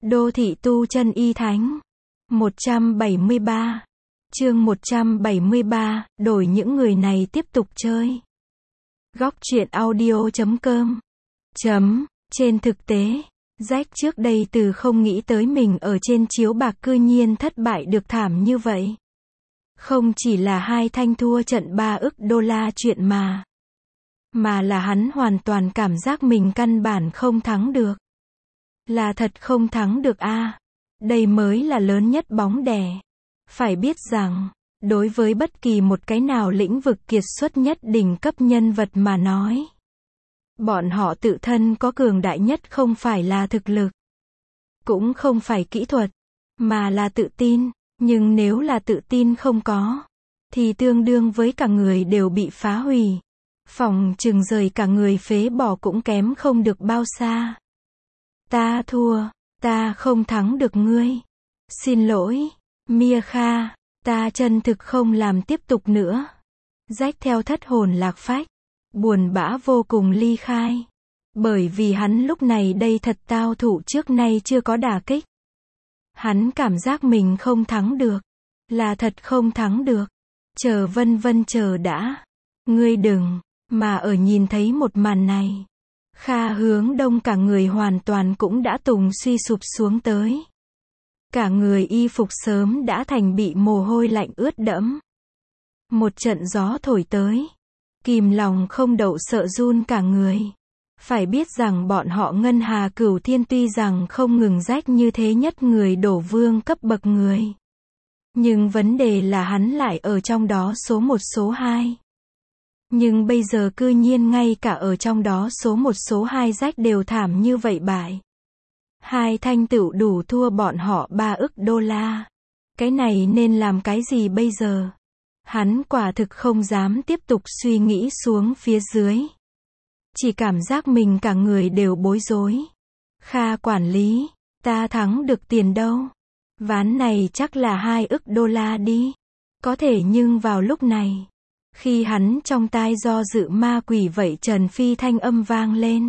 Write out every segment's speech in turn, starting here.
Đô thị tu chân y thánh. 173. Chương 173, đổi những người này tiếp tục chơi. Góc truyện audio.com. Trên thực tế, Jack trước đây từ không nghĩ tới mình ở trên chiếu bạc cư nhiên thất bại được thảm như vậy. Không chỉ là hai thanh thua trận 3 ức đô la chuyện mà là hắn hoàn toàn cảm giác mình căn bản không thắng được. Là thật không thắng được a. Đây mới là lớn nhất bóng đè. Phải biết rằng, đối với bất kỳ một cái nào lĩnh vực kiệt xuất nhất đỉnh cấp nhân vật mà nói, bọn họ tự thân có cường đại nhất không phải là thực lực, cũng không phải kỹ thuật, mà là tự tin. Nhưng nếu là tự tin không có, thì tương đương với cả người đều bị phá hủy. Phòng chừng rời cả người phế bỏ cũng kém không được bao xa. Ta thua, ta không thắng được ngươi. Xin lỗi, Mia Kha, ta chân thực không làm tiếp tục nữa. Jack theo thất hồn lạc phách, buồn bã vô cùng ly khai. Bởi vì hắn lúc này đây thật tao thủ trước nay chưa có đả kích. Hắn cảm giác mình không thắng được. Là thật không thắng được. Chờ chờ đã. Ngươi đừng, mà ở nhìn thấy một màn này. Kha Hướng Đông cả người hoàn toàn cũng đã tùng suy sụp xuống tới. Cả người y phục sớm đã thành bị mồ hôi lạnh ướt đẫm. Một trận gió thổi tới. Kìm lòng không đậu sợ run cả người. Phải biết rằng bọn họ Ngân Hà Cửu Thiên tuy rằng không ngừng rách như thế nhất người đổ vương cấp bậc người. Nhưng vấn đề là hắn lại ở trong đó số 1 số 2. Nhưng bây giờ cư nhiên ngay cả ở trong đó số 1 số 2 rách đều thảm như vậy bại. Hai thanh tựu đủ thua bọn họ 3 ức đô la. Cái này nên làm cái gì bây giờ? Hắn quả thực không dám tiếp tục suy nghĩ xuống phía dưới. Chỉ cảm giác mình cả người đều bối rối. Kha quản lý, ta thắng được tiền đâu? Ván này chắc là 2 ức đô la đi. Có thể nhưng vào lúc này, khi hắn trong tai do dự ma quỷ vậy Trần Phi thanh âm vang lên.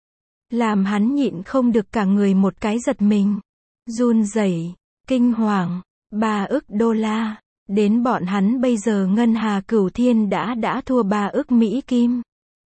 Làm hắn nhịn không được cả người một cái giật mình. Run rẩy, kinh hoàng, 3 ức đô la. Đến bọn hắn bây giờ Ngân Hà Cửu Thiên đã thua 3 ức Mỹ Kim.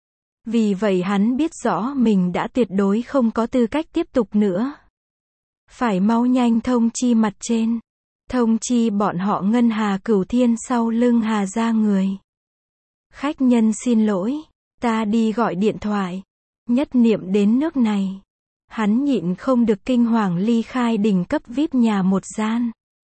Vì vậy hắn biết rõ mình đã tuyệt đối không có tư cách tiếp tục nữa. Phải mau nhanh thông chi mặt trên. Thông chi bọn họ Ngân Hà Cửu Thiên sau lưng Hà ra người. Khách nhân xin lỗi, ta đi gọi điện thoại. Nhất niệm đến nước này. Hắn nhịn không được kinh hoàng ly khai đỉnh cấp VIP nhà một gian.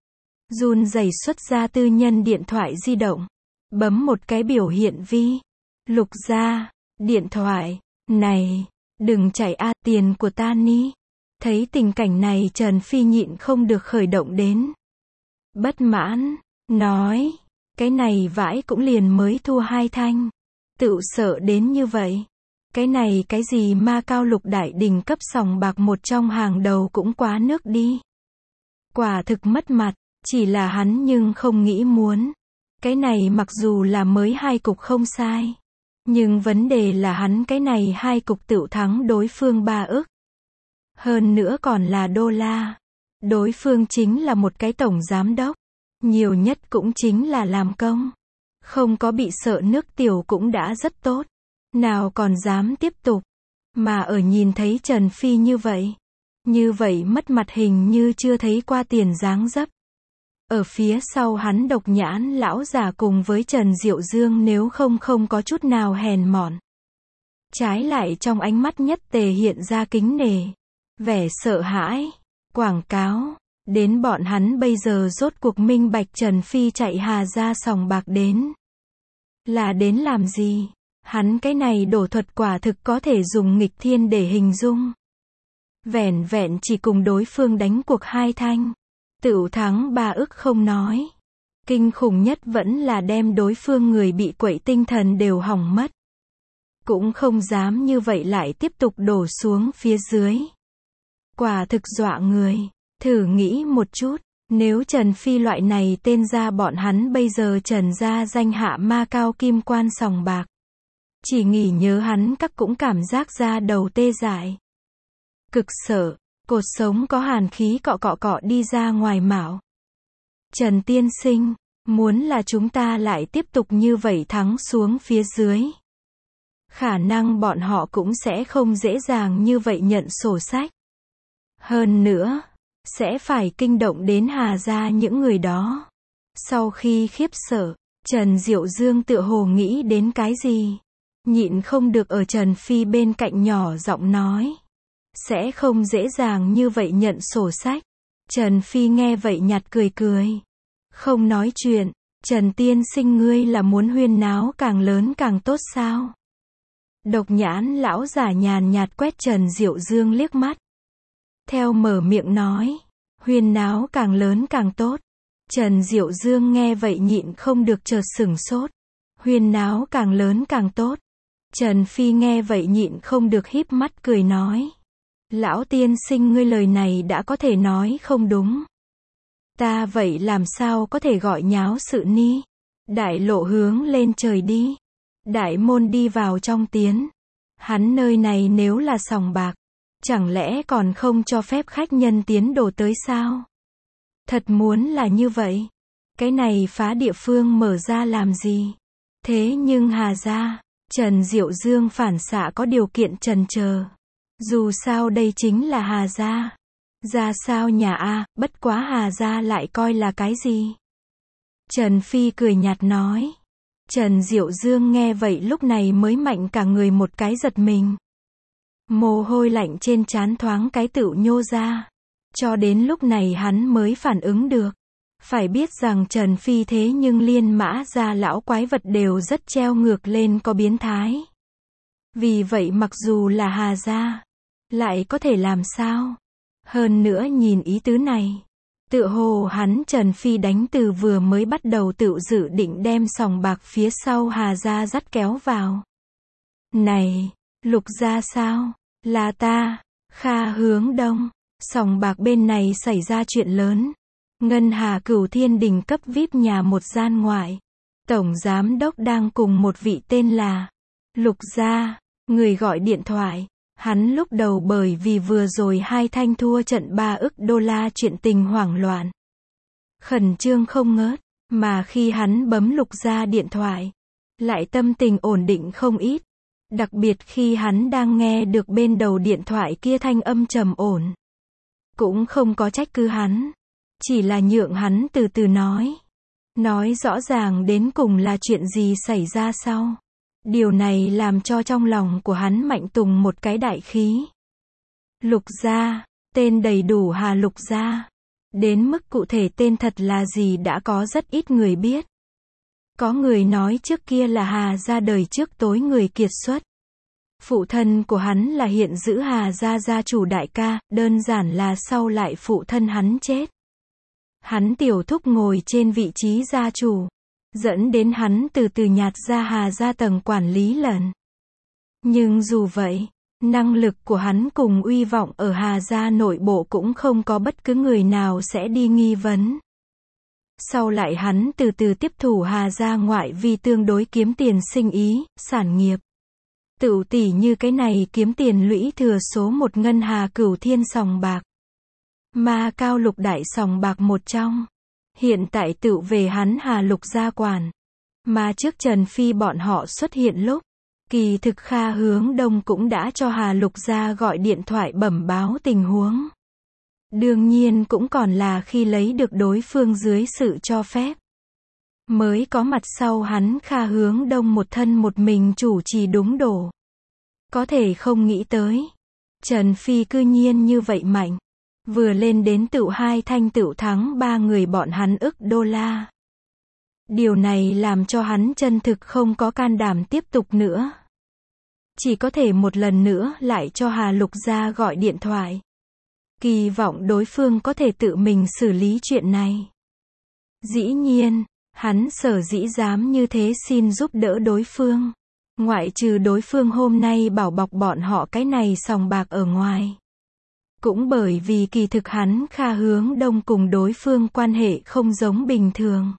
Run rẩy xuất ra tư nhân điện thoại di động. Bấm một cái biểu hiện vi. Lục ra, điện thoại, này, đừng chạy a tiền của ta ni. Thấy tình cảnh này Trần Phi nhịn không được khởi động đến. Bất mãn, nói, cái này vãi cũng liền mới thua 2 thanh. Tự sợ đến như vậy. Cái này cái gì ma cao lục đại đỉnh cấp sòng bạc một trong hàng đầu cũng quá nước đi. Quả thực mất mặt, chỉ là hắn nhưng không nghĩ muốn. Cái này mặc dù là mới 2 cục không sai. Nhưng vấn đề là hắn cái này 2 cục tựu thắng đối phương 3 ức. Hơn nữa còn là đô la. Đối phương chính là một cái tổng giám đốc. Nhiều nhất cũng chính là làm công. Không có bị sợ nước tiểu cũng đã rất tốt. Nào còn dám tiếp tục. Mà ở nhìn thấy Trần Phi như vậy mất mặt hình như chưa thấy qua tiền dáng dấp. Ở phía sau hắn Độc Nhãn lão già cùng với Trần Diệu Dương nếu không có chút nào hèn mọn. Trái lại trong ánh mắt nhất tề hiện ra kính nể. Vẻ sợ hãi. Quảng cáo. Đến bọn hắn bây giờ rốt cuộc minh bạch Trần Phi chạy Hà ra sòng bạc đến. Là đến làm gì? Hắn cái này đổ thuật quả thực có thể dùng nghịch thiên để hình dung. Vẻn vẹn chỉ cùng đối phương đánh cuộc 2 thanh. Tựu thắng 3 ức không nói. Kinh khủng nhất vẫn là đem đối phương người bị quậy tinh thần đều hỏng mất. Cũng không dám như vậy lại tiếp tục đổ xuống phía dưới. Quả thực dọa người. Thử nghĩ một chút, nếu Trần Phi loại này tên ra bọn hắn bây giờ Trần ra danh hạ ma cao kim quan sòng bạc. Chỉ nghĩ nhớ hắn các cũng cảm giác ra đầu tê dại. Cực sợ, Cột sống có hàn khí cọ cọ cọ đi ra ngoài mạo. Trần tiên sinh, muốn là chúng ta lại tiếp tục như vậy thắng xuống phía dưới. Khả năng bọn họ cũng sẽ không dễ dàng như vậy nhận sổ sách. Hơn nữa, sẽ phải kinh động đến Hà gia những người đó. Sau khi khiếp sợ, Trần Diệu Dương tựa hồ nghĩ đến cái gì. Nhịn không được ở Trần Phi bên cạnh nhỏ giọng nói. Sẽ không dễ dàng như vậy nhận sổ sách. Trần Phi nghe vậy nhạt cười cười. Không nói chuyện, Trần tiên sinh ngươi là muốn huyên náo càng lớn càng tốt sao? Độc nhãn lão giả nhàn nhạt quét Trần Diệu Dương liếc mắt. Theo mở miệng nói, huyên náo càng lớn càng tốt. Trần Diệu Dương nghe vậy nhịn không được chợt sửng sốt. Huyên náo càng lớn càng tốt. Trần Phi nghe vậy nhịn không được híp mắt cười nói. Lão tiên sinh ngươi lời này đã có thể nói không đúng. Ta vậy làm sao có thể gọi nháo sự ni. Đại lộ hướng lên trời đi. Đại môn đi vào trong tiến. Hắn nơi này nếu là sòng bạc, chẳng lẽ còn không cho phép khách nhân tiến đổ tới sao? Thật muốn là như vậy. Cái này phá địa phương mở ra làm gì? Thế nhưng Hà gia, Trần Diệu Dương phản xạ có điều kiện trần chờ. Dù sao đây chính là Hà gia. Ra sao nhà a, bất quá Hà gia lại coi là cái gì? Trần Phi cười nhạt nói. Trần Diệu Dương nghe vậy lúc này mới mạnh cả người một cái giật mình. Mồ hôi lạnh trên trán thoáng cái tựu nhô ra. Cho đến lúc này hắn mới phản ứng được. Phải biết rằng Trần Phi thế nhưng liên mã gia lão quái vật đều rất treo ngược lên có biến thái. Vì vậy mặc dù là Hà gia, lại có thể làm sao? Hơn nữa nhìn ý tứ này, tựa hồ hắn Trần Phi đánh từ vừa mới bắt đầu tự dự định đem sòng bạc phía sau Hà gia dắt kéo vào. Này, Lục gia sao? Là ta, Kha Hướng Đông. Sòng bạc bên này xảy ra chuyện lớn. Ngân Hà Cửu Thiên Đình cấp VIP nhà một gian ngoại. Tổng giám đốc đang cùng một vị tên là Lục gia, người gọi điện thoại. Hắn lúc đầu bởi vì vừa rồi hai thanh thua trận 3 ức đô la chuyện tình hoảng loạn. Khẩn trương không ngớt, mà khi hắn bấm Lục gia điện thoại, lại tâm tình ổn định không ít. Đặc biệt khi hắn đang nghe được bên đầu điện thoại kia thanh âm trầm ổn. Cũng không có trách cứ hắn, chỉ là nhượng hắn từ từ nói. Nói rõ ràng đến cùng là chuyện gì xảy ra sau. Điều này làm cho trong lòng của hắn mạnh tùng một cái đại khí. Lục gia, tên đầy đủ Hà Lục gia. Đến mức cụ thể tên thật là gì đã có rất ít người biết. Có người nói trước kia là Hà gia đời trước tối người kiệt xuất. Phụ thân của hắn là hiện giữ Hà gia gia chủ đại ca, đơn giản là sau lại phụ thân hắn chết. Hắn tiểu thúc ngồi trên vị trí gia chủ, dẫn đến hắn từ từ nhạt ra Hà gia tầng quản lý lần. Nhưng dù vậy, năng lực của hắn cùng uy vọng ở Hà gia nội bộ cũng không có bất cứ người nào sẽ đi nghi vấn. Sau lại hắn từ từ tiếp thủ Hà gia ngoại vi tương đối kiếm tiền sinh ý, sản nghiệp. Tựu tỷ như cái này kiếm tiền lũy thừa số một Ngân Hà Cửu Thiên sòng bạc. Ma Cao Lục đại sòng bạc một trong. Hiện tại tựu về hắn Hà Lục gia quản. Mà trước Trần Phi bọn họ xuất hiện lúc, kỳ thực Kha Hướng Đông cũng đã cho Hà Lục gia gọi điện thoại bẩm báo tình huống. Đương nhiên cũng còn là khi lấy được đối phương dưới sự cho phép. Mới có mặt sau hắn Kha Hướng Đông một thân một mình chủ trì đúng đổ. Có thể không nghĩ tới. Trần Phi cư nhiên như vậy mạnh. Vừa lên đến tựu hai thanh tựu thắng 3 người bọn hắn ức đô la. Điều này làm cho hắn chân thực không có can đảm tiếp tục nữa. Chỉ có thể một lần nữa lại cho Hà Lục gia gọi điện thoại. Kỳ vọng đối phương có thể tự mình xử lý chuyện này. Dĩ nhiên, hắn sở dĩ dám như thế xin giúp đỡ đối phương. Ngoại trừ đối phương hôm nay bảo bọc bọn họ cái này sòng bạc ở ngoài. Cũng bởi vì kỳ thực hắn Kha Hướng Đông cùng đối phương quan hệ không giống bình thường.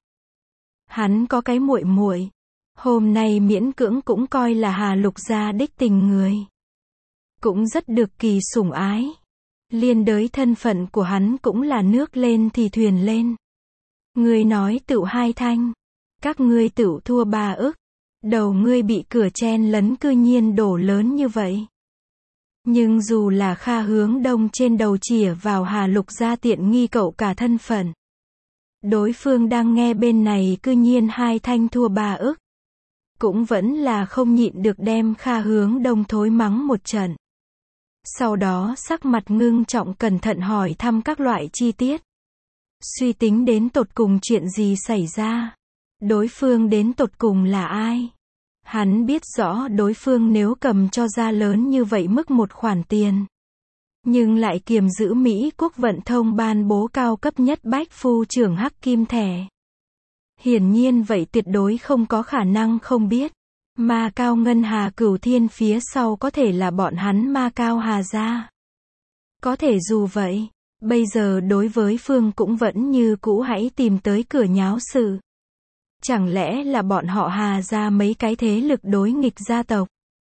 Hắn có cái muội muội, hôm nay miễn cưỡng cũng coi là Hà Lục gia đích tình người. Cũng rất được kỳ sủng ái. Liên đới thân phận của hắn cũng là nước lên thì thuyền lên. Ngươi nói tựu 2 thanh, các ngươi tựu thua 3 ức. Đầu ngươi bị cửa chen lấn cư nhiên đổ lớn như vậy. Nhưng dù là Kha Hướng Đông trên đầu chỉa vào Hà Lục gia tiện nghi cậu cả thân phận. Đối phương đang nghe bên này cư nhiên 2 thanh thua 3 ức. Cũng vẫn là không nhịn được đem Kha Hướng Đông thối mắng một trận. Sau đó sắc mặt ngưng trọng cẩn thận hỏi thăm các loại chi tiết. Suy tính đến tột cùng chuyện gì xảy ra. Đối phương đến tột cùng là ai? Hắn biết rõ đối phương nếu cầm cho ra lớn như vậy mức một khoản tiền. Nhưng lại kiềm giữ Mỹ Quốc vận thông ban bố cao cấp nhất bách phu trưởng hắc kim thẻ. Hiển nhiên vậy tuyệt đối không có khả năng không biết. Ma Cao Ngân Hà Cửu Thiên phía sau có thể là bọn hắn Ma Cao Hà gia. Có thể dù vậy, bây giờ đối với Phương cũng vẫn như cũ hãy tìm tới cửa nháo sự. Chẳng lẽ là bọn họ Hà gia mấy cái thế lực đối nghịch gia tộc?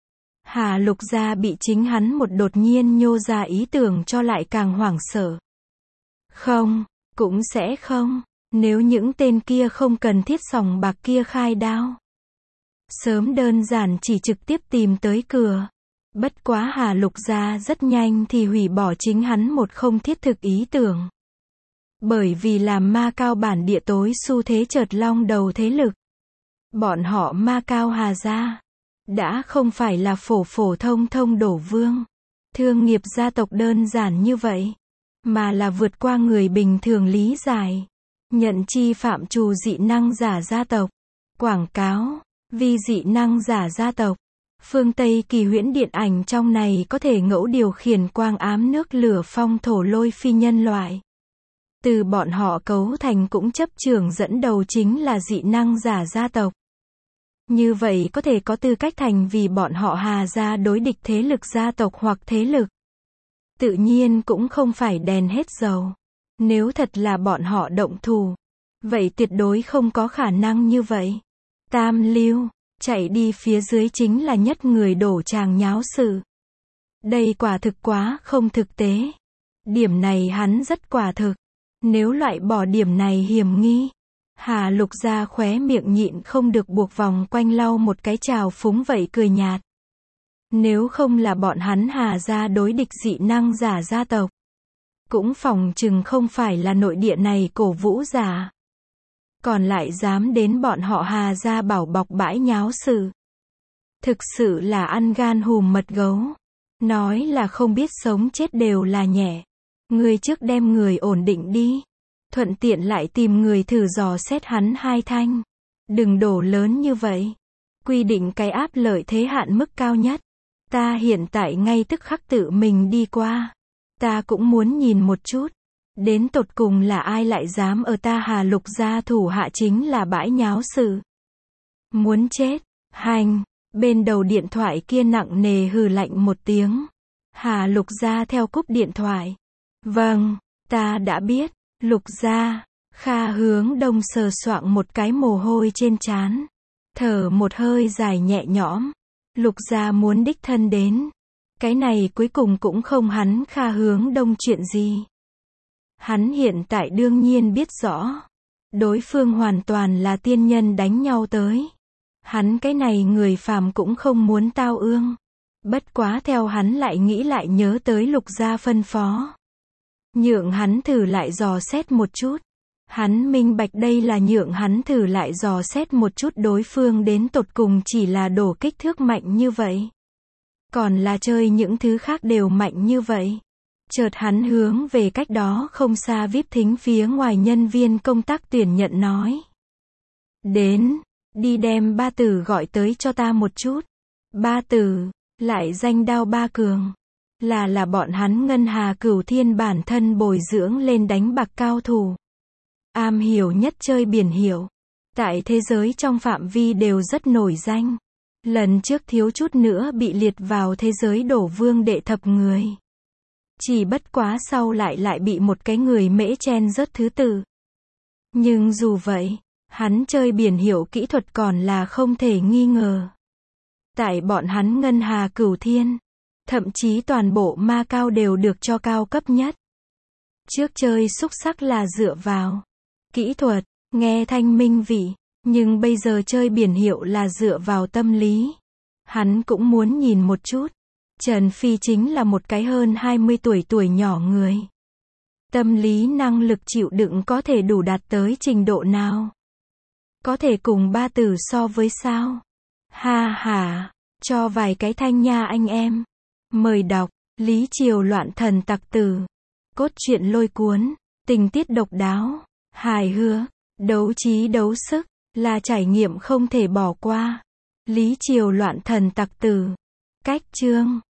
Hà Lục gia bị chính hắn một đột nhiên nhô ra ý tưởng cho lại càng hoảng sợ. Không, cũng sẽ không, nếu những tên kia không cần thiết sòng bạc kia khai đao. Sớm đơn giản chỉ trực tiếp tìm tới cửa. Bất quá Hà Lục gia rất nhanh thì hủy bỏ chính hắn một không thiết thực ý tưởng. Bởi vì làm Ma Cao bản địa tối xu thế chợt long đầu thế lực. Bọn họ Ma Cao Hà gia đã không phải là phổ phổ thông thông đổ vương, thương nghiệp gia tộc đơn giản như vậy, mà là vượt qua người bình thường lý giải. Nhận chi phạm trù dị năng giả gia tộc, quảng cáo, vi dị năng giả gia tộc. Phương Tây kỳ huyễn điện ảnh trong này có thể ngẫu điều khiển quang ám nước lửa phong thổ lôi phi nhân loại. Từ bọn họ cấu thành cũng chấp trưởng dẫn đầu chính là dị năng giả gia tộc. Như vậy có thể có tư cách thành vì bọn họ Hà gia đối địch thế lực gia tộc hoặc thế lực. Tự nhiên cũng không phải đèn hết dầu. Nếu thật là bọn họ động thủ, vậy tuyệt đối không có khả năng như vậy. Tam lưu, chạy đi phía dưới chính là nhất người đổ tràng nháo sự. Đây quả thực quá không thực tế. Điểm này hắn rất quả thực. Nếu loại bỏ điểm này hiểm nghi, Hà Lục gia khóe miệng nhịn không được buộc vòng quanh lau một cái trào phúng vậy cười nhạt. Nếu không là bọn hắn Hà gia đối địch dị năng giả gia tộc, cũng phòng chừng không phải là nội địa này cổ vũ giả. Còn lại dám đến bọn họ Hà gia bảo bọc bãi nháo sự. Thực sự là ăn gan hùm mật gấu. Nói là không biết sống chết đều là nhẹ. Ngươi trước đem người ổn định đi. Thuận tiện lại tìm người thử dò xét hắn 2 thanh. Đừng đổ lớn như vậy. Quy định cái áp lợi thế hạn mức cao nhất. Ta hiện tại ngay tức khắc tự mình đi qua. Ta cũng muốn nhìn một chút. Đến tột cùng là ai lại dám ở ta Hà Lục gia thủ hạ chính là bãi nháo sự. Muốn chết. Hành. Bên đầu điện thoại kia nặng nề hừ lạnh một tiếng. Hà Lục gia theo cúp điện thoại. Vâng, ta đã biết. Lục gia. Kha Hướng Đông sờ soạng một cái mồ hôi trên trán. Thở một hơi dài nhẹ nhõm. Lục gia muốn đích thân đến. Cái này cuối cùng cũng không hắn Kha Hướng Đông chuyện gì. Hắn hiện tại đương nhiên biết rõ. Đối phương hoàn toàn là tiên nhân đánh nhau tới. Hắn cái này người phàm cũng không muốn tao ương. Bất quá theo hắn lại nghĩ lại nhớ tới Lục gia phân phó. Nhượng hắn thử lại dò xét một chút. Hắn minh bạch đây là nhượng hắn thử lại dò xét một chút đối phương đến tột cùng chỉ là đổ kích thước mạnh như vậy. Còn là chơi những thứ khác đều mạnh như vậy. Chợt hắn hướng về cách đó không xa VIP thính phía ngoài nhân viên công tác tuyển nhận nói. Đến, đi đem Ba Tử gọi tới cho ta một chút. Ba Tử, lại danh đao Ba Cường. Là bọn hắn Ngân Hà Cửu Thiên bản thân bồi dưỡng lên đánh bạc cao thủ. Am hiểu nhất chơi biển hiểu. Tại thế giới trong phạm vi đều rất nổi danh. Lần trước thiếu chút nữa bị liệt vào thế giới đổ vương đệ thập người. Chỉ bất quá sau lại bị một cái người mễ chen rớt thứ tự. Nhưng dù vậy, hắn chơi biển hiểu kỹ thuật còn là không thể nghi ngờ. Tại bọn hắn Ngân Hà Cửu Thiên, Thậm chí toàn bộ Macau đều được cho cao cấp nhất. Trước chơi xúc xắc là dựa vào kỹ thuật, nghe thanh minh vị, nhưng bây giờ chơi biển hiệu là dựa vào tâm lý. Hắn cũng muốn nhìn một chút. Trần Phi chính là một cái hơn 20 tuổi nhỏ người. Tâm lý năng lực chịu đựng có thể đủ đạt tới trình độ nào? Có thể cùng Ba Tử so với sao? Ha ha, cho vài cái thanh nha anh em. Mời đọc, Lý Triều loạn thần tặc tử. Cốt truyện lôi cuốn, tình tiết độc đáo, hài hước, đấu trí đấu sức, là trải nghiệm không thể bỏ qua. Lý Triều loạn thần tặc tử. Cách chương